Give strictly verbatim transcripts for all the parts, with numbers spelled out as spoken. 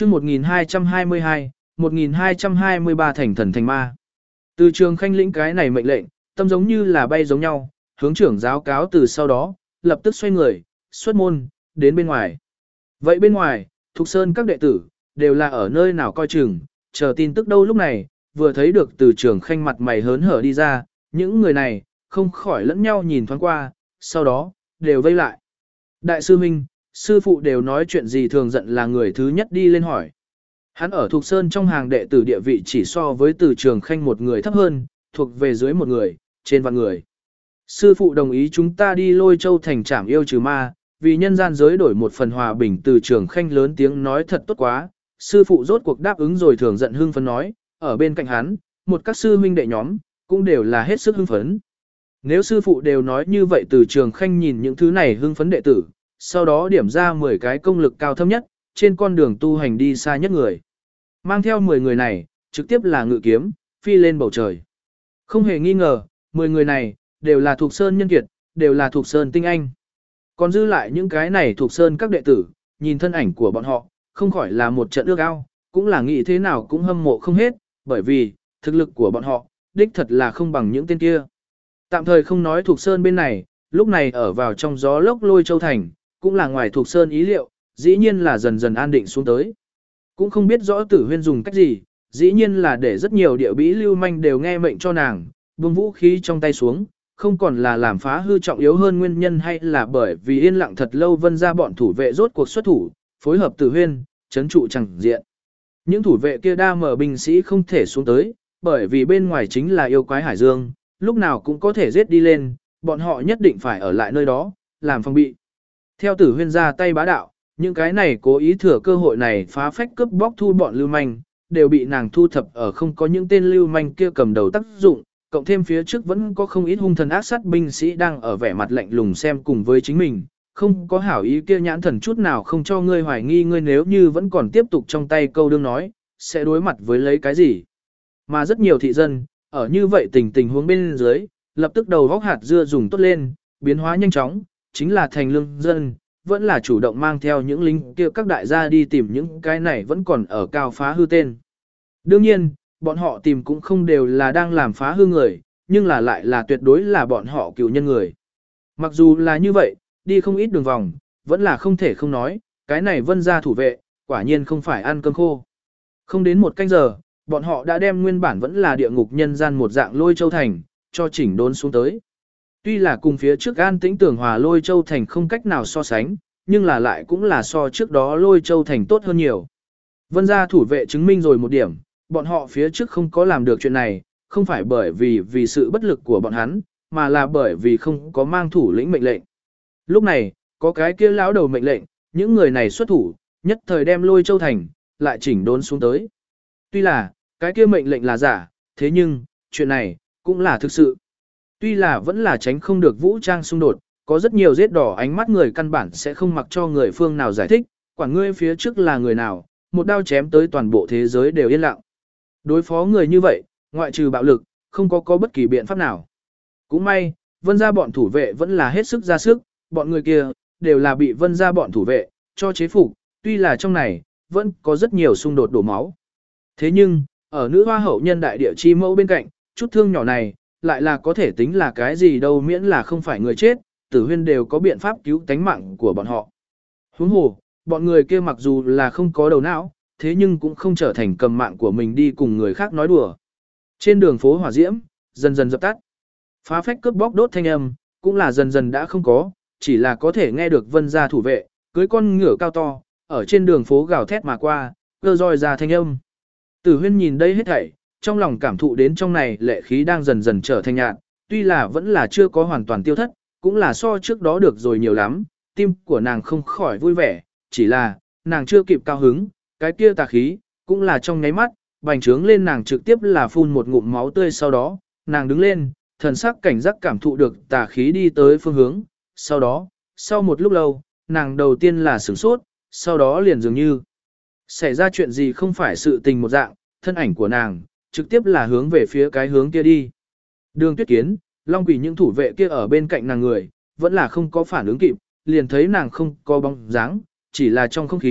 chương một nghìn hai trăm hai mươi hai, một nghìn hai trăm hai mươi ba thành thần thành ma. Từ Trường Khanh lĩnh cái này mệnh lệnh, tâm giống như là bay giống nhau, hướng trưởng giáo cáo từ sau đó, lập tức xoay người, xuất môn, đến bên ngoài. Vậy bên ngoài, Thục Sơn các đệ tử, đều là ở nơi nào coi chừng, chờ tin tức đâu lúc này, vừa thấy được Từ Trường Khanh mặt mày hớn hở đi ra, những người này, không khỏi lẫn nhau nhìn thoáng qua, sau đó, đều vây lại. Đại sư huynh, sư phụ đều nói chuyện gì thường giận là người thứ nhất đi lên hỏi. Hắn ở Thục Sơn trong hàng đệ tử địa vị chỉ so với Từ Trường Khanh một người thấp hơn, thuộc về dưới một người, trên vạn người. Sư phụ đồng ý chúng ta đi Lôi Châu thành trảm yêu trừ ma, vì nhân gian giới đổi một phần hòa bình. Từ Trường Khanh lớn tiếng nói thật tốt quá, sư phụ rốt cuộc đáp ứng rồi thường giận hưng phấn nói, ở bên cạnh hắn, một các sư huynh đệ nhóm, cũng đều là hết sức hưng phấn. Nếu sư phụ đều nói như vậy Từ Trường Khanh nhìn những thứ này hưng phấn đệ tử, sau đó điểm ra mười cái công lực cao thâm nhất, trên con đường tu hành đi xa nhất người. Mang theo mười người này, trực tiếp là ngự kiếm, phi lên bầu trời. Không hề nghi ngờ, mười người này, đều là Thục Sơn nhân kiệt, đều là Thục Sơn tinh anh. Còn dư lại những cái này Thục Sơn các đệ tử, nhìn thân ảnh của bọn họ, không khỏi là một trận ước ao, cũng là nghĩ thế nào cũng hâm mộ không hết, bởi vì, thực lực của bọn họ, đích thật là không bằng những tên kia. Tạm thời không nói Thục Sơn bên này, lúc này ở vào trong gió lốc Lôi Châu thành, cũng là ngoài Thục Sơn ý liệu, dĩ nhiên là dần dần an định xuống tới. Cũng không biết rõ Tử Huyên dùng cách gì, dĩ nhiên là để rất nhiều địa bĩ lưu manh đều nghe mệnh cho nàng, buông vũ khí trong tay xuống, không còn là làm phá hư trọng yếu hơn nguyên nhân hay là bởi vì yên lặng thật lâu Vân ra bọn thủ vệ rốt cuộc xuất thủ, phối hợp Tử Huyên, chấn trụ chẳng diện. Những thủ vệ kia đa mở binh sĩ không thể xuống tới, bởi vì bên ngoài chính là yêu quái hải dương, lúc nào cũng có thể giết đi lên, bọn họ nhất định phải ở lại nơi đó, làm phòng bị. Theo Tử Huyên ra tay bá đạo, những cái này cố ý thừa cơ hội này phá phách cướp bóc thu bọn lưu manh, đều bị nàng thu thập ở không có những tên lưu manh kia cầm đầu tác dụng, cộng thêm phía trước vẫn có không ít hung thần ác sát binh sĩ đang ở vẻ mặt lạnh lùng xem cùng với chính mình, không có hảo ý kia nhãn thần chút nào không cho ngươi hoài nghi ngươi nếu như vẫn còn tiếp tục trong tay câu đương nói, sẽ đối mặt với lấy cái gì. Mà rất nhiều thị dân, ở như vậy tình tình huống bên dưới, lập tức đầu góc hạt dưa dùng tốt lên, biến hóa nhanh chóng, chính là thành lương dân, vẫn là chủ động mang theo những lính kia các đại gia đi tìm những cái này vẫn còn ở cao phá hư tên. Đương nhiên, bọn họ tìm cũng không đều là đang làm phá hư người, nhưng là lại là tuyệt đối là bọn họ cựu nhân người. Mặc dù là như vậy, đi không ít đường vòng, vẫn là không thể không nói, cái này Vân gia thủ vệ, quả nhiên không phải ăn cơm khô. Không đến một canh giờ, bọn họ đã đem nguyên bản vẫn là địa ngục nhân gian một dạng Lôi Châu thành, cho chỉnh đốn xuống tới. Tuy là cùng phía trước an tĩnh tưởng hòa Lôi Châu thành không cách nào so sánh, nhưng là lại cũng là so trước đó Lôi Châu thành tốt hơn nhiều. Vân gia thủ vệ chứng minh rồi một điểm, bọn họ phía trước không có làm được chuyện này, không phải bởi vì vì sự bất lực của bọn hắn, mà là bởi vì không có mang thủ lĩnh mệnh lệnh. Lúc này, có cái kia lão đầu mệnh lệnh, những người này xuất thủ, nhất thời đem Lôi Châu thành, lại chỉnh đốn xuống tới. Tuy là, cái kia mệnh lệnh là giả, thế nhưng, chuyện này, cũng là thực sự. Tuy là vẫn là tránh không được vũ trang xung đột, có rất nhiều giết đỏ ánh mắt người căn bản sẽ không mặc cho người phương nào giải thích, quản ngươi phía trước là người nào, một đao chém tới toàn bộ thế giới đều yên lặng. Đối phó người như vậy, ngoại trừ bạo lực, không có có bất kỳ biện pháp nào. Cũng may, Vân gia bọn thủ vệ vẫn là hết sức ra sức, bọn người kia, đều là bị Vân gia bọn thủ vệ, cho chế phục, tuy là trong này, vẫn có rất nhiều xung đột đổ máu. Thế nhưng, ở nữ hoa hậu nhân đại địa chi mẫu bên cạnh, chút thương nhỏ này, lại là có thể tính là cái gì đâu miễn là không phải người chết, Tử Huyên đều có biện pháp cứu tánh mạng của bọn họ. Huống hồ, bọn người kia mặc dù là không có đầu não, thế nhưng cũng không trở thành cầm mạng của mình đi cùng người khác nói đùa. Trên đường phố hỏa diễm, dần dần dập tắt. Phá phách cướp bóc đốt thanh âm, cũng là dần dần đã không có, chỉ là có thể nghe được Vân gia thủ vệ, cưới con ngựa cao to, ở trên đường phố gào thét mà qua, cơ roi ra thanh âm. Tử Huyên nhìn đây hết thảy, trong lòng cảm thụ đến trong này lệ khí đang dần dần trở thành nhạt, tuy là vẫn là chưa có hoàn toàn tiêu thất, cũng là so trước đó được rồi nhiều lắm, tim của nàng không khỏi vui vẻ, chỉ là, nàng chưa kịp cao hứng, cái kia tà khí, cũng là trong nháy mắt, bành trướng lên nàng trực tiếp là phun một ngụm máu tươi sau đó, nàng đứng lên, thần sắc cảnh giác cảm thụ được tà khí đi tới phương hướng, sau đó, sau một lúc lâu, nàng đầu tiên là sửng sốt, sau đó liền dường như xảy ra chuyện gì không phải sự tình một dạng, thân ảnh của nàng, trực tiếp là hướng về phía cái hướng kia đi. Đường Tuyết Kiến, Long Quỷ những thủ vệ kia ở bên cạnh nàng người, vẫn là không có phản ứng kịp, liền thấy nàng không có bóng dáng, chỉ là trong không khí,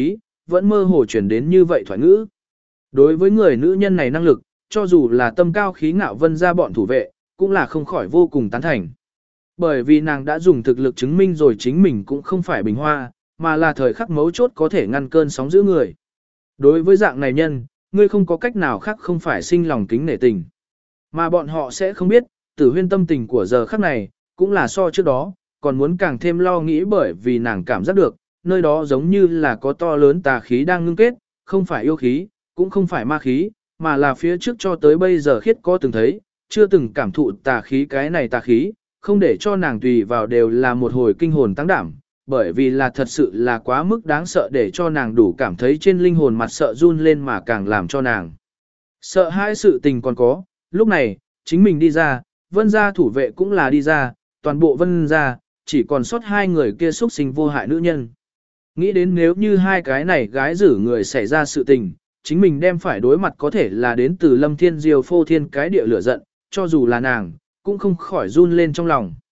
vẫn mơ hồ chuyển đến như vậy thoại ngữ. Đối với người nữ nhân này năng lực, cho dù là tâm cao khí ngạo Vân gia bọn thủ vệ, cũng là không khỏi vô cùng tán thành. Bởi vì nàng đã dùng thực lực chứng minh rồi chính mình cũng không phải bình hoa, mà là thời khắc mấu chốt có thể ngăn cơn sóng giữ người. Đối với dạng này nhân, ngươi không có cách nào khác không phải sinh lòng kính nể tình. Mà bọn họ sẽ không biết, Tử Huyên tâm tình của giờ khắc này, cũng là so trước đó, còn muốn càng thêm lo nghĩ bởi vì nàng cảm giác được, nơi đó giống như là có to lớn tà khí đang ngưng kết, không phải yêu khí, cũng không phải ma khí, mà là phía trước cho tới bây giờ khiết có từng thấy, chưa từng cảm thụ tà khí cái này tà khí, không để cho nàng tùy vào đều là một hồi kinh hồn tăng đảm, bởi vì là thật sự là quá mức đáng sợ để cho nàng đủ cảm thấy trên linh hồn mặt sợ run lên mà càng làm cho nàng. Sợ hai sự tình còn có, lúc này, chính mình đi ra, Vân gia thủ vệ cũng là đi ra, toàn bộ Vân gia, chỉ còn sót hai người kia xuất sinh vô hại nữ nhân. Nghĩ đến nếu như hai cái này gái giữ người xảy ra sự tình, chính mình đem phải đối mặt có thể là đến từ Lâm Thiên Diêu phô thiên cái địa lửa giận, cho dù là nàng, cũng không khỏi run lên trong lòng.